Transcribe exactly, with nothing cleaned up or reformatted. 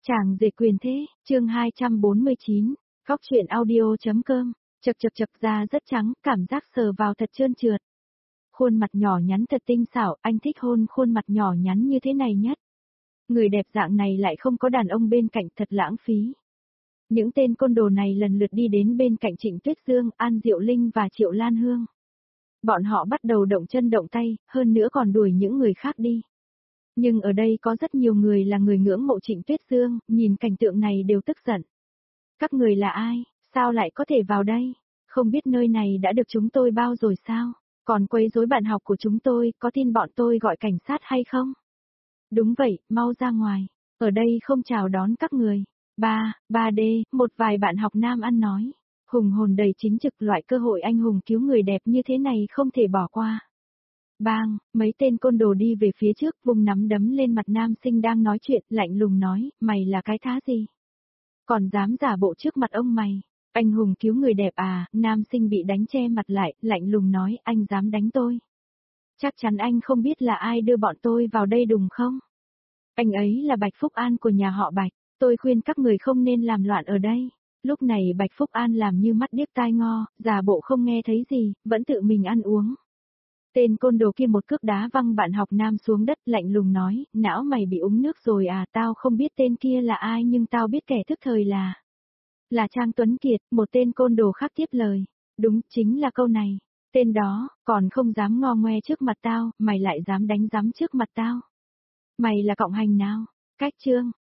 Chàng rể quyền thế, chương hai trăm bốn mươi chín, góc truyện audio.com, chật chật chật da rất trắng, cảm giác sờ vào thật trơn trượt. Khuôn mặt nhỏ nhắn thật tinh xảo, anh thích hôn khuôn mặt nhỏ nhắn như thế này nhất. Người đẹp dạng này lại không có đàn ông bên cạnh thật lãng phí. Những tên côn đồ này lần lượt đi đến bên cạnh Trịnh Tuyết Dương, An Diệu Linh và Triệu Lan Hương. Bọn họ bắt đầu động chân động tay, hơn nữa còn đuổi những người khác đi. Nhưng ở đây có rất nhiều người là người ngưỡng mộ Trịnh Tuyết Dương, nhìn cảnh tượng này đều tức giận. Các người là ai, sao lại có thể vào đây? Không biết nơi này đã được chúng tôi bao rồi sao? Còn quấy rối bạn học của chúng tôi, có tin bọn tôi gọi cảnh sát hay không? Đúng vậy, mau ra ngoài. Ở đây không chào đón các người. Ba, ba D, một vài bạn học nam ăn nói. Hùng hồn đầy chính trực, loại cơ hội anh hùng cứu người đẹp như thế này không thể bỏ qua. Bang, mấy tên côn đồ đi về phía trước, vùng nắm đấm lên mặt nam sinh đang nói chuyện, lạnh lùng nói, mày là cái thá gì? Còn dám giả bộ trước mặt ông mày? Anh hùng cứu người đẹp à? Nam sinh bị đánh che mặt lại, lạnh lùng nói, anh dám đánh tôi. Chắc chắn anh không biết là ai đưa bọn tôi vào đây đúng không? Anh ấy là Bạch Phúc An của nhà họ Bạch, tôi khuyên các người không nên làm loạn ở đây. Lúc này Bạch Phúc An làm như mắt điếc tai ngơ, giả bộ không nghe thấy gì, vẫn tự mình ăn uống. Tên côn đồ kia một cước đá văng bạn học nam xuống đất, lạnh lùng nói, não mày bị uống nước rồi à? Tao không biết tên kia là ai nhưng tao biết kẻ thức thời là... Là Trang Tuấn Kiệt. Một tên côn đồ khác tiếp lời. Đúng, chính là câu này. Tên đó, còn không dám ngo ngoe trước mặt tao, mày lại dám đánh giám trước mặt tao. Mày là cộng hành nào? Cách chương,